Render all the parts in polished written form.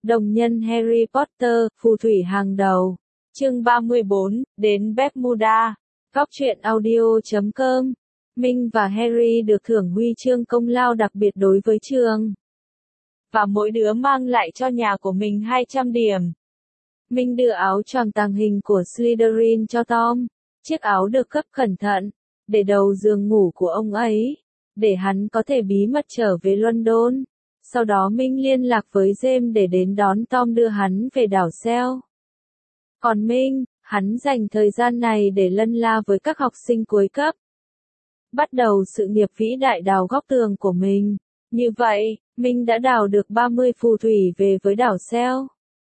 Đồng nhân Harry Potter, phù thủy hàng đầu. Chương 34, đến Bermuda. Góc truyện audio.com. Minh và Harry được thưởng huy chương công lao đặc biệt đối với trường. Và mỗi đứa mang lại cho nhà của mình 200 điểm. Minh đưa áo choàng tàng hình của Slytherin cho Tom. Chiếc áo được cấp cẩn thận, để đầu giường ngủ của ông ấy, để hắn có thể bí mật trở về London. Sau đó Minh liên lạc với James để đến đón Tom đưa hắn về đảo Sel. Còn Minh, hắn dành thời gian này để lân la với các học sinh cuối cấp. Bắt đầu sự nghiệp vĩ đại đào góc tường của mình. Như vậy, Minh đã đào được 30 phù thủy về với đảo Sel.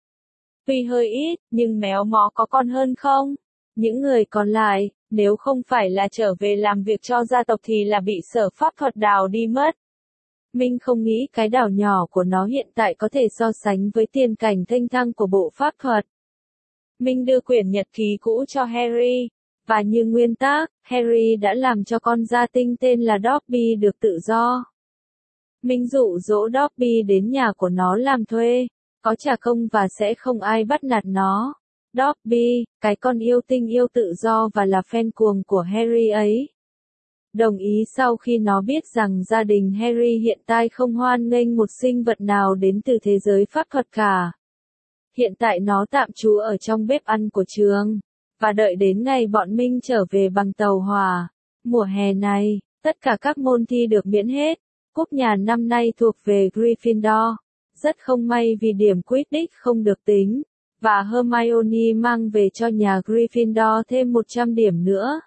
Tuy hơi ít, nhưng méo mó có còn hơn không? Những người còn lại, nếu không phải là trở về làm việc cho gia tộc thì là bị sở pháp thuật đào đi mất. Minh không nghĩ cái đảo nhỏ của nó hiện tại có thể so sánh với tiền cảnh thênh thang của bộ pháp thuật. Minh đưa quyển nhật ký cũ cho Harry, và như nguyên tắc, Harry đã làm cho con gia tinh tên là Dobby được tự do. Minh dụ dỗ Dobby đến nhà của nó làm thuê, có trả công và sẽ không ai bắt nạt nó. Dobby, cái con yêu tinh yêu tự do và là fan cuồng của Harry ấy, đồng ý sau khi nó biết rằng gia đình Harry hiện tại không hoan nghênh một sinh vật nào đến từ thế giới pháp thuật cả. Hiện tại nó tạm trú ở trong bếp ăn của trường, và đợi đến ngày bọn Minh trở về bằng tàu hỏa. Mùa hè này, tất cả các môn thi được miễn hết. Cúp nhà năm nay thuộc về Gryffindor. Rất không may vì điểm Quidditch không được tính, và Hermione mang về cho nhà Gryffindor thêm 100 điểm nữa.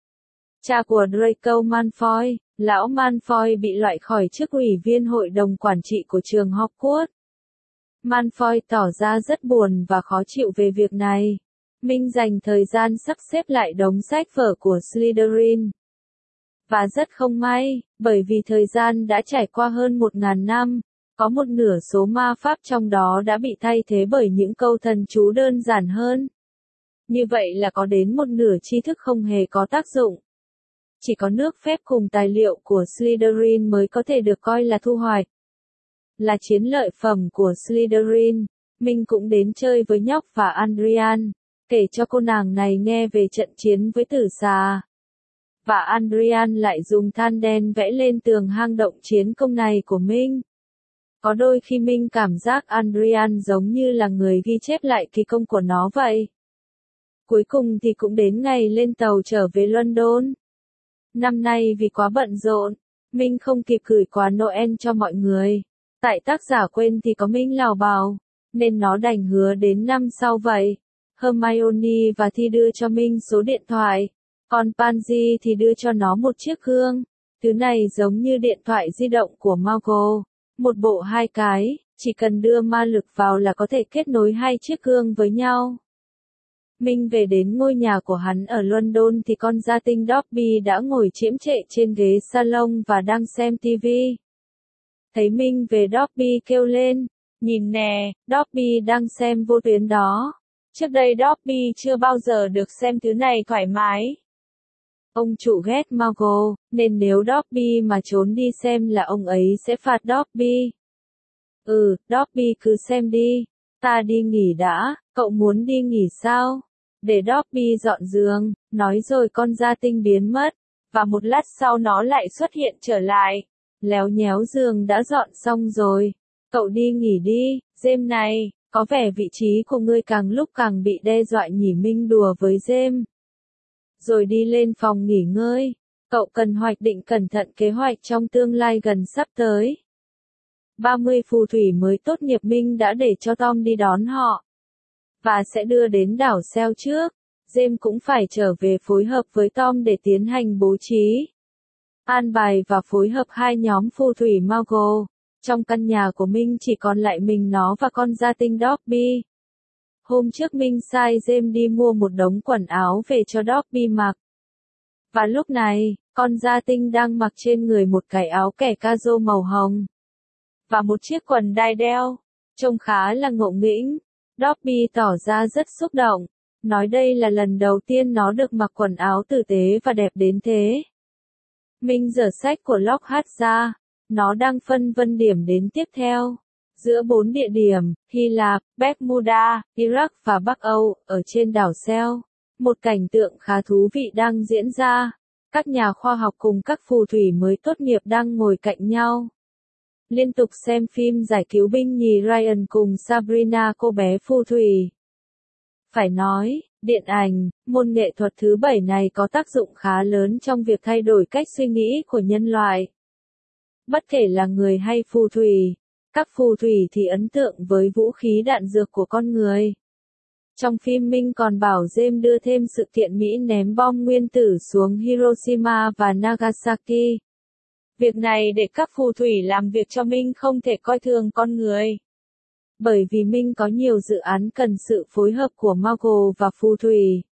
Cha của Draco Malfoy, lão Malfoy bị loại khỏi chức ủy viên hội đồng quản trị của trường Hogwarts. Malfoy tỏ ra rất buồn và khó chịu về việc này. Minh dành thời gian sắp xếp lại đống sách vở của Slytherin. Và rất không may, bởi vì thời gian đã trải qua hơn 1000 năm, có một nửa số ma pháp trong đó đã bị thay thế bởi những câu thần chú đơn giản hơn. Như vậy là có đến một nửa tri thức không hề có tác dụng. Chỉ có nước phép cùng tài liệu của Slytherin mới có thể được coi là thu hoạch. Là chiến lợi phẩm của Slytherin, Minh cũng đến chơi với nhóc và Adrian, kể cho cô nàng này nghe về trận chiến với tử xà. Và Adrian lại dùng than đen vẽ lên tường hang động chiến công này của Minh. Có đôi khi Minh cảm giác Adrian giống như là người ghi chép lại kỳ công của nó vậy. Cuối cùng thì cũng đến ngày lên tàu trở về London. Năm nay vì quá bận rộn, Minh không kịp gửi quà Noel cho mọi người. Tại tác giả quên thì có Minh lào bào, nên nó đành hứa đến năm sau vậy. Hermione và Thi đưa cho Minh số điện thoại, còn Pansy thì đưa cho nó một chiếc gương. Thứ này giống như điện thoại di động của Muggle, một bộ 2 cái, chỉ cần đưa ma lực vào là có thể kết nối 2 chiếc gương với nhau. Minh về đến ngôi nhà của hắn ở London thì con gia tinh Dobby đã ngồi chiếm trệ trên ghế salon và đang xem TV. Thấy Minh về Dobby kêu lên, nhìn nè, Dobby đang xem vô tuyến đó. Trước đây Dobby chưa bao giờ được xem thứ này thoải mái. Ông chủ ghét Muggle, nên nếu Dobby mà trốn đi xem là ông ấy sẽ phạt Dobby. Dobby cứ xem đi, ta đi nghỉ đã, cậu muốn đi nghỉ sao? Để Dobby dọn giường, nói rồi con gia tinh biến mất, và một lát sau nó lại xuất hiện trở lại. Léo nhéo giường đã dọn xong rồi, cậu đi nghỉ đi, James này, có vẻ vị trí của ngươi càng lúc càng bị đe dọa nhỉ. Minh đùa với James. Rồi đi lên phòng nghỉ ngơi, cậu cần hoạch định cẩn thận kế hoạch trong tương lai gần sắp tới. 30 phù thủy mới tốt nghiệp Minh đã để cho Tom đi đón họ, và sẽ đưa đến đảo Sel trước. James cũng phải trở về phối hợp với Tom để tiến hành bố trí, an bài và phối hợp 2 nhóm phù thủy Muggle. Trong căn nhà của Minh chỉ còn lại mình nó và con gia tinh Dobby. Hôm trước Minh sai James đi mua một đống quần áo về cho Dobby mặc. Và lúc này, con gia tinh đang mặc trên người một cái áo kẻ casual màu hồng, và một chiếc quần đai đeo, trông khá là ngộ nghĩnh. Dobby tỏ ra rất xúc động, nói đây là lần đầu tiên nó được mặc quần áo tử tế và đẹp đến thế. Minh giở sách của Lockhart ra, nó đang phân vân điểm đến tiếp theo. giữa 4 địa điểm, Hy Lạp, Bermuda, Iraq và Bắc Âu, ở trên đảo Seo. Một cảnh tượng khá thú vị đang diễn ra. Các nhà khoa học cùng các phù thủy mới tốt nghiệp đang ngồi cạnh nhau, liên tục xem phim giải cứu binh nhì Ryan cùng Sabrina cô bé phù thủy. Phải nói, điện ảnh, môn nghệ thuật thứ 7 này có tác dụng khá lớn trong việc thay đổi cách suy nghĩ của nhân loại. Bất kể là người hay phù thủy, các phù thủy thì ấn tượng với vũ khí đạn dược của con người. Trong phim Minh còn bảo James đưa thêm sự kiện Mỹ ném bom nguyên tử xuống Hiroshima và Nagasaki. Việc này để các phù thủy làm việc cho Minh không thể coi thường con người. Bởi vì Minh có nhiều dự án cần sự phối hợp của Marvel và phù thủy.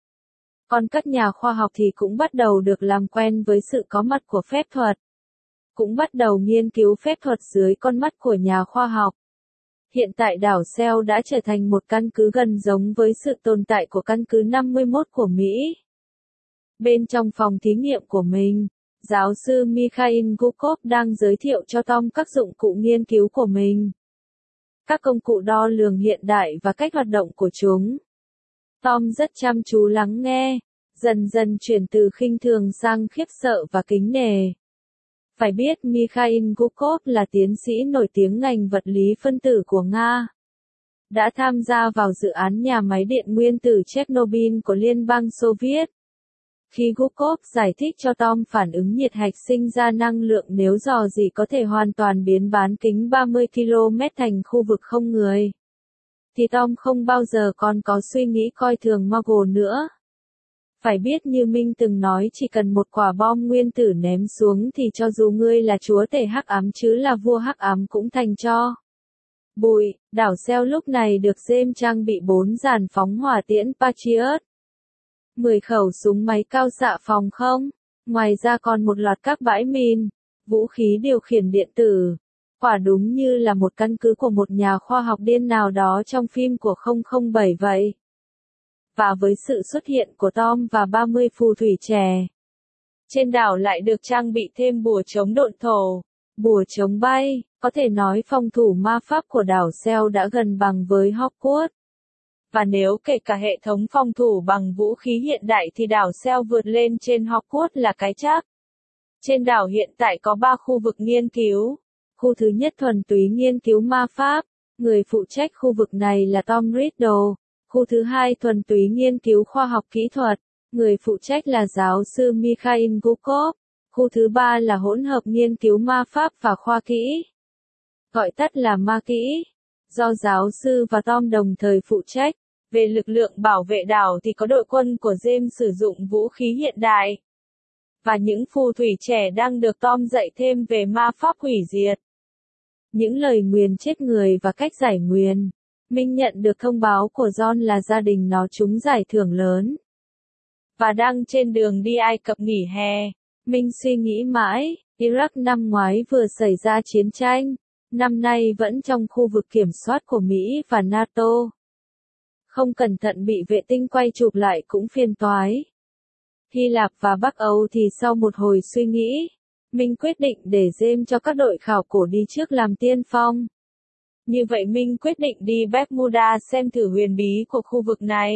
Còn các nhà khoa học thì cũng bắt đầu được làm quen với sự có mặt của phép thuật. Cũng bắt đầu nghiên cứu phép thuật dưới con mắt của nhà khoa học. Hiện tại đảo Seo đã trở thành một căn cứ gần giống với sự tồn tại của căn cứ 51 của Mỹ. Bên trong phòng thí nghiệm của mình, giáo sư Mikhail Gukov đang giới thiệu cho Tom các dụng cụ nghiên cứu của mình. Các công cụ đo lường hiện đại và cách hoạt động của chúng. Tom rất chăm chú lắng nghe, dần dần chuyển từ khinh thường sang khiếp sợ và kính nể. Phải biết Mikhail Gukov là tiến sĩ nổi tiếng ngành vật lý phân tử của Nga. Đã tham gia vào dự án nhà máy điện nguyên tử Chernobyl của Liên bang Xô Viết. Khi Gukov giải thích cho Tom phản ứng nhiệt hạch sinh ra năng lượng nếu rò rỉ có thể hoàn toàn biến bán kính 30 km thành khu vực không người, thì Tom không bao giờ còn có suy nghĩ coi thường Marvel nữa. Phải biết như Minh từng nói chỉ cần một quả bom nguyên tử ném xuống thì cho dù ngươi là chúa tể hắc ám chứ là vua hắc ám cũng thành cho bụi. Đảo Seo lúc này được James trang bị 4 dàn phóng hỏa tiễn Patriot, 10 khẩu súng máy cao xạ phòng không, ngoài ra còn một loạt các bãi mìn, vũ khí điều khiển điện tử. Quả đúng như là một căn cứ của một nhà khoa học điên nào đó trong phim của 007 vậy. Và với sự xuất hiện của Tom và 30 phù thủy trẻ, trên đảo lại được trang bị thêm bùa chống độn thổ, bùa chống bay, có thể nói phòng thủ ma pháp của đảo Seo đã gần bằng với Hogwarts. Và nếu kể cả hệ thống phòng thủ bằng vũ khí hiện đại thì đảo Seo vượt lên trên Hogwarts là cái chắc. Trên đảo hiện tại có 3 khu vực nghiên cứu. Khu thứ nhất thuần túy nghiên cứu ma pháp, người phụ trách khu vực này là Tom Riddle. Khu thứ hai thuần túy nghiên cứu khoa học kỹ thuật, người phụ trách là giáo sư Mikhail Gukov. Khu thứ ba là hỗn hợp nghiên cứu ma pháp và khoa kỹ, gọi tắt là ma kỹ, do giáo sư và Tom đồng thời phụ trách. Về lực lượng bảo vệ đảo thì có đội quân của James sử dụng vũ khí hiện đại. Và những phù thủy trẻ đang được Tom dạy thêm về ma pháp hủy diệt, những lời nguyền chết người và cách giải nguyền. Minh nhận được thông báo của John là gia đình nó trúng giải thưởng lớn và đang trên đường đi Ai Cập nghỉ hè. Minh suy nghĩ mãi, Iraq năm ngoái vừa xảy ra chiến tranh, năm nay vẫn trong khu vực kiểm soát của Mỹ và NATO. Không cẩn thận bị vệ tinh quay chụp lại cũng phiền toái. Hy Lạp và Bắc Âu thì sau một hồi suy nghĩ, Minh quyết định để James cho các đội khảo cổ đi trước làm tiên phong. Như vậy Minh quyết định đi Bermuda xem thử huyền bí của khu vực này.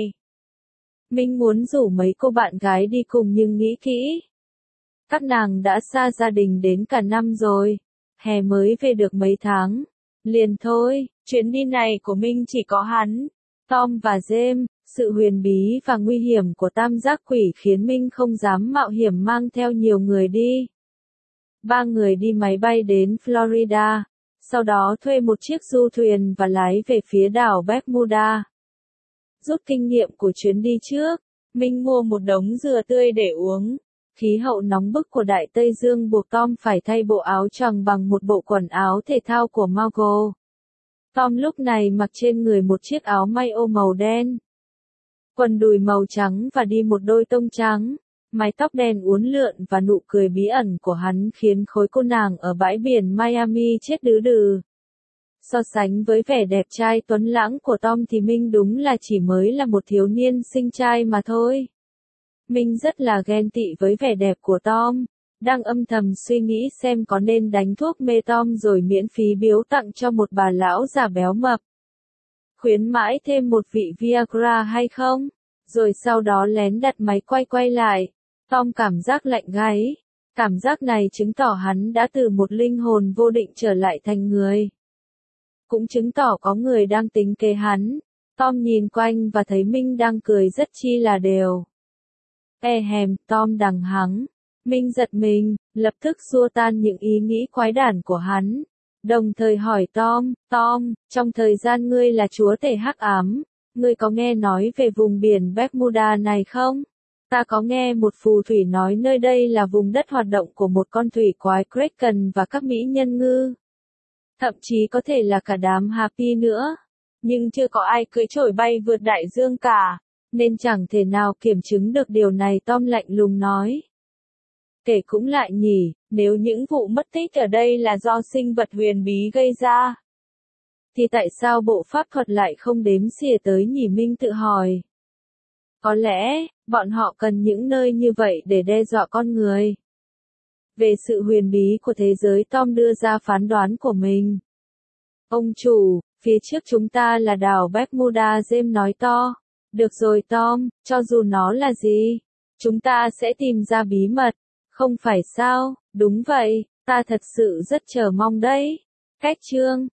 Minh muốn rủ mấy cô bạn gái đi cùng nhưng nghĩ kỹ. Các nàng đã xa gia đình đến cả năm rồi, hè mới về được mấy tháng. Liền thôi, chuyến đi này của Minh chỉ có hắn, Tom và James. Sự huyền bí và nguy hiểm của tam giác quỷ khiến Minh không dám mạo hiểm mang theo nhiều người đi. 3 người đi máy bay đến Florida, sau đó thuê một chiếc du thuyền và lái về phía đảo Bermuda. Rút kinh nghiệm của chuyến đi trước, Minh mua một đống dừa tươi để uống. Khí hậu nóng bức của Đại Tây Dương buộc Tom phải thay bộ áo choàng bằng một bộ quần áo thể thao của Marvel. Tom lúc này mặc trên người một chiếc áo may ô màu đen, quần đùi màu trắng và đi một đôi tông trắng. Mái tóc đen uốn lượn và nụ cười bí ẩn của hắn khiến khối cô nàng ở bãi biển Miami chết đứ đừ. So sánh với vẻ đẹp trai tuấn lãng của Tom thì Minh đúng là chỉ mới là một thiếu niên xinh trai mà thôi. Minh rất là ghen tị với vẻ đẹp của Tom. đang âm thầm suy nghĩ xem có nên đánh thuốc mê Tom rồi miễn phí biếu tặng cho một bà lão già béo mập. Khuyến mãi thêm một vị Viagra hay không? Rồi sau đó lén đặt máy quay lại. Tom cảm giác lạnh gáy. Cảm giác này chứng tỏ hắn đã từ một linh hồn vô định trở lại thành người. Cũng chứng tỏ có người đang tính kế hắn. Tom nhìn quanh và thấy Minh đang cười rất chi là đều. Tom đằng hắng. Minh giật mình, lập tức xua tan những ý nghĩ quái đản của hắn. Đồng thời hỏi Tom, trong thời gian ngươi là chúa tể hắc ám, ngươi có nghe nói về vùng biển Bermuda này không? Ta có nghe một phù thủy nói nơi đây là vùng đất hoạt động của một con thủy quái Kraken và các mỹ nhân ngư. Thậm chí có thể là cả đám Happy nữa. Nhưng chưa có ai cưỡi trổi bay vượt đại dương cả, nên chẳng thể nào kiểm chứng được điều này. Tom lạnh lùng nói. Kể cũng lại nhỉ, nếu những vụ mất tích ở đây là do sinh vật huyền bí gây ra, thì tại sao bộ pháp thuật lại không đếm xỉa tới nhỉ? Minh tự hỏi. Có lẽ, bọn họ cần những nơi như vậy để đe dọa con người. Về sự huyền bí của thế giới, Tom đưa ra phán đoán của mình. Ông chủ, phía trước chúng ta là đảo Bermuda, James nói to. Được rồi Tom, cho dù nó là gì, chúng ta sẽ tìm ra bí mật. Không phải sao? Đúng vậy, ta thật sự rất chờ mong đấy. Cách chương